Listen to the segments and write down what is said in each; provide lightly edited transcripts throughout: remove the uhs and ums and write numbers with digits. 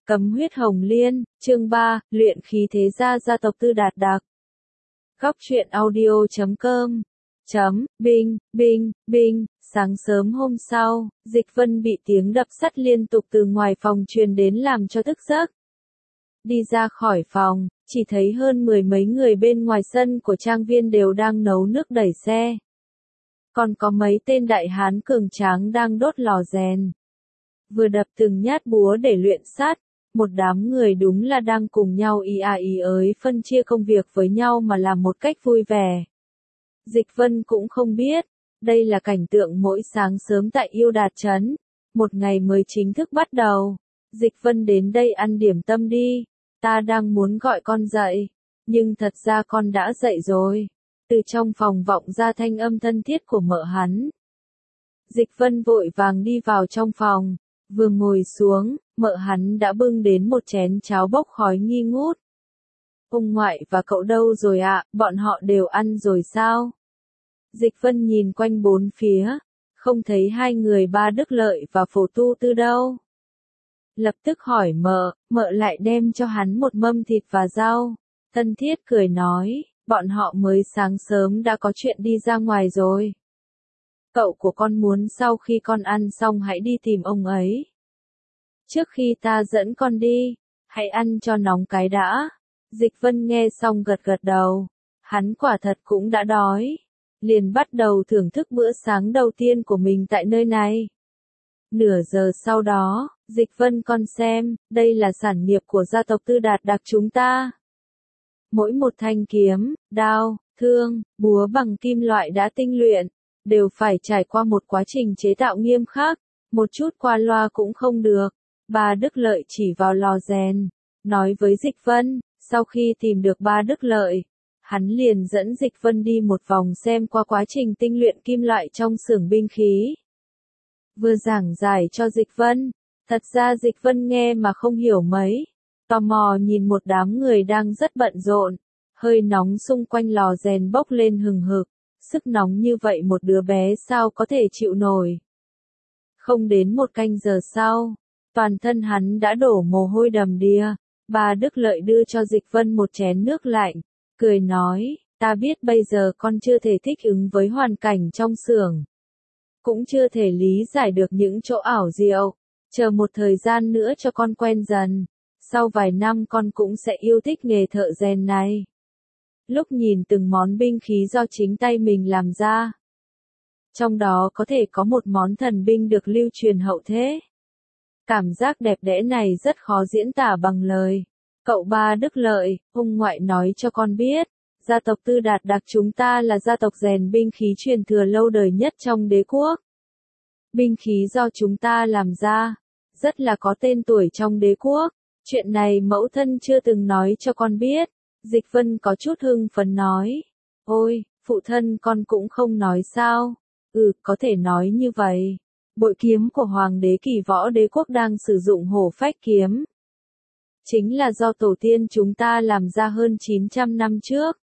Cấm huyết hồng liên, chương 3, luyện khí thế gia gia tộc Tư Đạt Đạc. Góc truyện audio.com Binh, sáng sớm hôm sau, Dịch Vân bị tiếng đập sắt liên tục từ ngoài phòng truyền đến làm cho thức giấc. Đi ra khỏi phòng, chỉ thấy hơn mười mấy người bên ngoài sân của trang viên đều đang nấu nước đẩy xe. Còn có mấy tên đại hán cường tráng đang đốt lò rèn. Vừa đập từng nhát búa để luyện sắt. Một đám người đúng là đang cùng nhau ý ới phân chia công việc với nhau mà làm một cách vui vẻ. Dịch Vân cũng không biết, đây là cảnh tượng mỗi sáng sớm tại Yêu Đạt Trấn. Một ngày mới chính thức bắt đầu. Dịch Vân đến đây ăn điểm tâm đi, ta đang muốn gọi con dậy, nhưng thật ra con đã dậy rồi. Từ trong phòng vọng ra thanh âm thân thiết của mợ hắn. Dịch Vân vội vàng đi vào trong phòng. Vừa ngồi xuống, mợ hắn đã bưng đến một chén cháo bốc khói nghi ngút. Ông ngoại và cậu đâu rồi ạ, bọn họ đều ăn rồi sao? Dịch Vân nhìn quanh bốn phía, không thấy hai người Ba Đức Lợi và Phổ Tu Tư đâu. Lập tức hỏi mợ lại đem cho hắn một mâm thịt và rau. Thân thiết cười nói, bọn họ mới sáng sớm đã có chuyện đi ra ngoài rồi. Cậu của con muốn sau khi con ăn xong hãy đi tìm ông ấy. Trước khi ta dẫn con đi, hãy ăn cho nóng cái đã. Dịch Vân nghe xong gật gật đầu. Hắn quả thật cũng đã đói. Liền bắt đầu thưởng thức bữa sáng đầu tiên của mình tại nơi này. Nửa giờ sau đó, Dịch Vân con xem, đây là sản nghiệp của gia tộc Tư Đạt Đạc chúng ta. Mỗi một thanh kiếm, đao, thương, búa bằng kim loại đã tinh luyện, đều phải trải qua một quá trình chế tạo nghiêm khắc, một chút qua loa cũng không được. Ba Đức Lợi chỉ vào lò rèn, nói với Dịch Vân, sau khi tìm được Ba Đức Lợi, hắn liền dẫn Dịch Vân đi một vòng xem qua quá trình tinh luyện kim loại trong xưởng binh khí. Vừa giảng giải cho Dịch Vân, thật ra Dịch Vân nghe mà không hiểu mấy, tò mò nhìn một đám người đang rất bận rộn, hơi nóng xung quanh lò rèn bốc lên hừng hực. Sức nóng như vậy một đứa bé sao có thể chịu nổi. Không đến một canh giờ sau, toàn thân hắn đã đổ mồ hôi đầm đìa. Ba Đức Lợi đưa cho Dịch Vân một chén nước lạnh, cười nói, ta biết bây giờ con chưa thể thích ứng với hoàn cảnh trong xưởng. Cũng chưa thể lý giải được những chỗ ảo diệu, chờ một thời gian nữa cho con quen dần. Sau vài năm con cũng sẽ yêu thích nghề thợ rèn này. Lúc nhìn từng món binh khí do chính tay mình làm ra. Trong đó có thể có một món thần binh được lưu truyền hậu thế. Cảm giác đẹp đẽ này rất khó diễn tả bằng lời. Cậu Ba Đức Lợi, ông ngoại nói cho con biết, gia tộc Tư Đạt Đạc chúng ta là gia tộc rèn binh khí truyền thừa lâu đời nhất trong đế quốc. Binh khí do chúng ta làm ra, rất là có tên tuổi trong đế quốc. Chuyện này mẫu thân chưa từng nói cho con biết. Dịch Vân có chút hưng phấn nói. Ôi, phụ thân con cũng không nói sao. Có thể nói như vậy. Bội kiếm của Hoàng đế Kỳ Võ Đế Quốc đang sử dụng hổ phách kiếm. Chính là do tổ tiên chúng ta làm ra hơn 900 năm trước.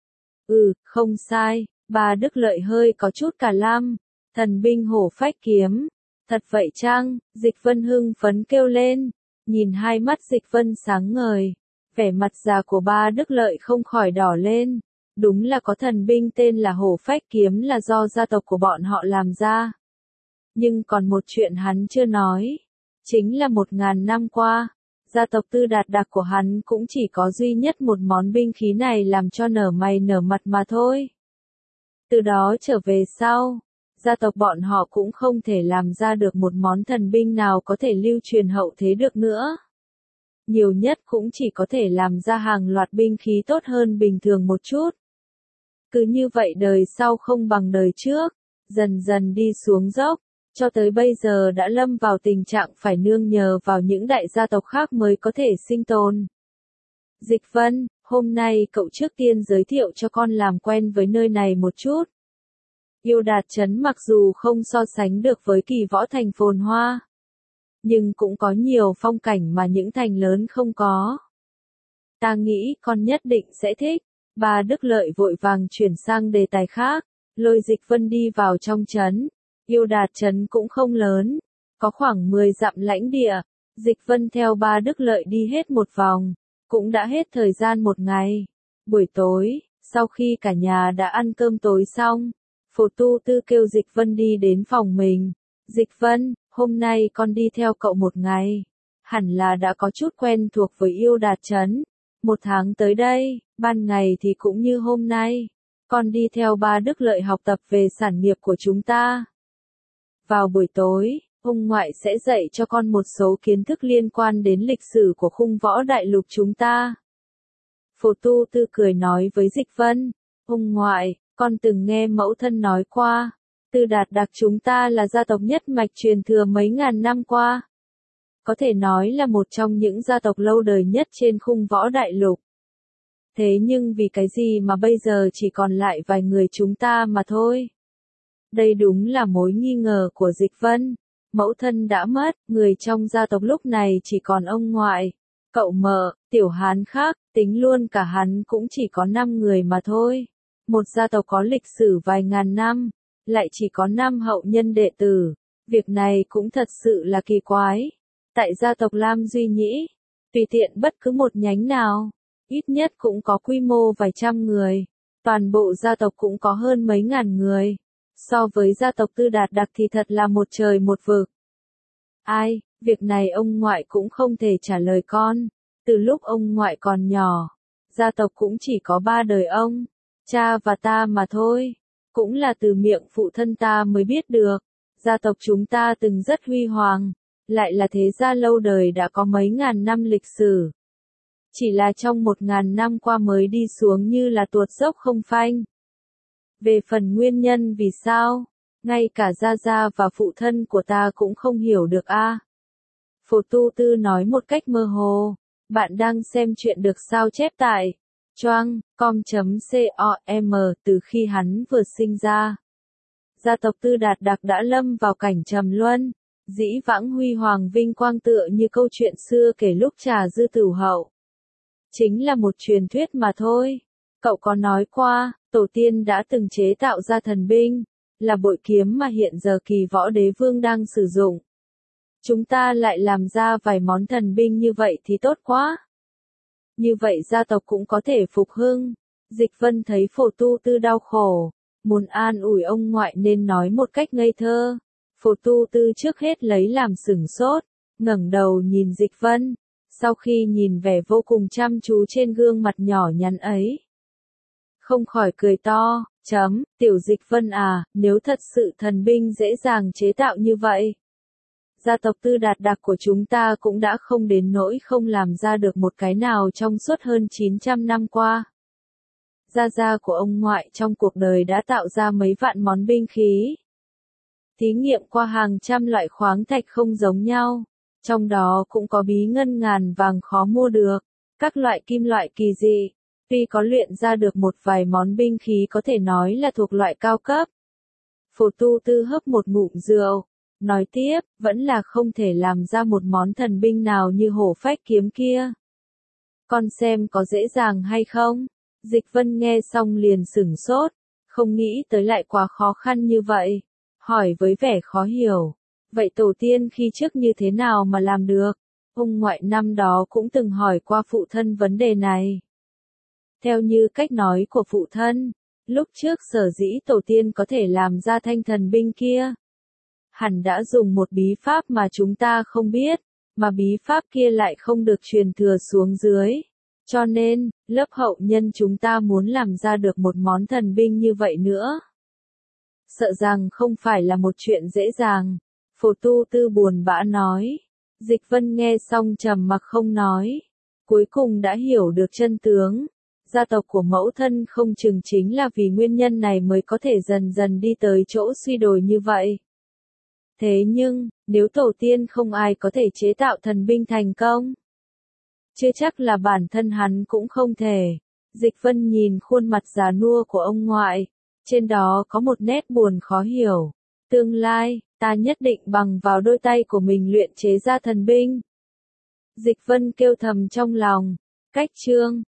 Không sai, Ba Đức Lợi hơi có chút cả lam. Thần binh hổ phách kiếm. Thật vậy chăng? Dịch Vân hưng phấn kêu lên. Nhìn hai mắt Dịch Vân sáng ngời. Vẻ mặt già của Ba Đức Lợi không khỏi đỏ lên. Đúng là có thần binh tên là hổ phách kiếm là do gia tộc của bọn họ làm ra. Nhưng còn một chuyện hắn chưa nói. Chính là 1000 năm qua, gia tộc Tư Đạt Đạc của hắn cũng chỉ có duy nhất một món binh khí này làm cho nở mày nở mặt mà thôi. Từ đó trở về sau, gia tộc bọn họ cũng không thể làm ra được một món thần binh nào có thể lưu truyền hậu thế được nữa. Nhiều nhất cũng chỉ có thể làm ra hàng loạt binh khí tốt hơn bình thường một chút. Cứ như vậy đời sau không bằng đời trước, dần dần đi xuống dốc, cho tới bây giờ đã lâm vào tình trạng phải nương nhờ vào những đại gia tộc khác mới có thể sinh tồn. Dịch Vân, hôm nay cậu trước tiên giới thiệu cho con làm quen với nơi này một chút. Yêu Đạt Trấn mặc dù không so sánh được với Kỳ Võ thành phồn hoa, nhưng cũng có nhiều phong cảnh mà những thành lớn không có. Ta nghĩ con nhất định sẽ thích. Ba Đức Lợi vội vàng chuyển sang đề tài khác, lôi Dịch Vân đi vào trong trấn. Yêu Đạt Trấn cũng không lớn, có khoảng 10 dặm lãnh địa, Dịch Vân theo ba Đức Lợi đi hết một vòng, cũng đã hết thời gian một ngày. Buổi tối, sau khi cả nhà đã ăn cơm tối xong, Phổ Tu Tư kêu Dịch Vân đi đến phòng mình. Dịch Vân, hôm nay con đi theo cậu một ngày. Hẳn là đã có chút quen thuộc với Yêu Đạt Trấn. Một tháng tới đây, ban ngày thì cũng như hôm nay. Con đi theo ba Đức Lợi học tập về sản nghiệp của chúng ta. Vào buổi tối, ông ngoại sẽ dạy cho con một số kiến thức liên quan đến lịch sử của khung võ đại lục chúng ta. Phổ Tu Tư cười nói với Dịch Vân, ông ngoại, con từng nghe mẫu thân nói qua, Tư Đạt Đặc chúng ta là gia tộc nhất mạch truyền thừa mấy ngàn năm qua. Có thể nói là một trong những gia tộc lâu đời nhất trên khung võ đại lục. Thế nhưng vì cái gì mà bây giờ chỉ còn lại vài người chúng ta mà thôi? Đây đúng là mối nghi ngờ của Dịch Vân. Mẫu thân đã mất, người trong gia tộc lúc này chỉ còn ông ngoại, cậu mợ, Tiểu Hán khác, tính luôn cả hắn cũng chỉ có 5 người mà thôi. Một gia tộc có lịch sử vài ngàn năm, lại chỉ có 5 hậu nhân đệ tử. Việc này cũng thật sự là kỳ quái. Tại gia tộc Lam Duy Nhĩ, tùy tiện bất cứ một nhánh nào, ít nhất cũng có quy mô vài trăm người. Toàn bộ gia tộc cũng có hơn mấy ngàn người. So với gia tộc Tư Đạt Đặc thì thật là một trời một vực. Ai, việc này ông ngoại cũng không thể trả lời con. Từ lúc ông ngoại còn nhỏ, gia tộc cũng chỉ có 3 đời ông, cha và ta mà thôi. Cũng là từ miệng phụ thân ta mới biết được. Gia tộc chúng ta từng rất huy hoàng, lại là thế gia lâu đời đã có mấy ngàn năm lịch sử. Chỉ là trong 1000 năm qua mới đi xuống như là tuột dốc không phanh. Về phần nguyên nhân vì sao, ngay cả gia gia và phụ thân của ta cũng không hiểu được a. Phổ Tu Tư nói một cách mơ hồ, bạn đang xem chuyện được sao chép tại choang.com. Từ khi hắn vừa sinh ra. Gia tộc Tư Đạt Đặc đã lâm vào cảnh trầm luân, dĩ vãng huy hoàng vinh quang tựa như câu chuyện xưa kể lúc Trà Dư Tửu hậu. Chính là một truyền thuyết mà thôi. Cậu có nói qua, tổ tiên đã từng chế tạo ra thần binh, là bội kiếm mà hiện giờ Kỳ Võ Đế Vương đang sử dụng. Chúng ta lại làm ra vài món thần binh như vậy thì tốt quá. Như vậy gia tộc cũng có thể phục hưng. Dịch Vân thấy Phổ Tu Tư đau khổ, muốn an ủi ông ngoại nên nói một cách ngây thơ. Phổ Tu Tư trước hết lấy làm sửng sốt, ngẩng đầu nhìn Dịch Vân, sau khi nhìn vẻ vô cùng chăm chú trên gương mặt nhỏ nhắn ấy, không khỏi cười to, Tiểu Dịch Vân à, nếu thật sự thần binh dễ dàng chế tạo như vậy, gia tộc Tư Đạt Đặc của chúng ta cũng đã không đến nỗi không làm ra được một cái nào trong suốt hơn 900 năm qua. Gia của ông ngoại trong cuộc đời đã tạo ra mấy vạn món binh khí. Thí nghiệm qua hàng trăm loại khoáng thạch không giống nhau, trong đó cũng có bí ngân ngàn vàng khó mua được, các loại kim loại kỳ dị. Tuy có luyện ra được một vài món binh khí có thể nói là thuộc loại cao cấp. Phổ Tu Tư hớp một ngụm rượu, nói tiếp, vẫn là không thể làm ra một món thần binh nào như hổ phách kiếm kia. Con xem có dễ dàng hay không? Dịch Vân nghe xong liền sửng sốt, không nghĩ tới lại quá khó khăn như vậy, hỏi với vẻ khó hiểu. Vậy tổ tiên khi trước như thế nào mà làm được? Ông ngoại năm đó cũng từng hỏi qua phụ thân vấn đề này. Theo như cách nói của phụ thân, lúc trước sở dĩ tổ tiên có thể làm ra thanh thần binh kia, hẳn đã dùng một bí pháp mà chúng ta không biết, mà bí pháp kia lại không được truyền thừa xuống dưới. Cho nên, lớp hậu nhân chúng ta muốn làm ra được một món thần binh như vậy nữa, sợ rằng không phải là một chuyện dễ dàng. Phổ Tu Tư buồn bã nói. Dịch Vân nghe xong trầm mặc không nói. Cuối cùng đã hiểu được chân tướng. Gia tộc của mẫu thân không chừng chính là vì nguyên nhân này mới có thể dần dần đi tới chỗ suy đồi như vậy. Thế nhưng, nếu tổ tiên không ai có thể chế tạo thần binh thành công, chưa chắc là bản thân hắn cũng không thể. Dịch Vân nhìn khuôn mặt già nua của ông ngoại, trên đó có một nét buồn khó hiểu. Tương lai, ta nhất định bằng vào đôi tay của mình luyện chế ra thần binh. Dịch Vân kêu thầm trong lòng. Cách chương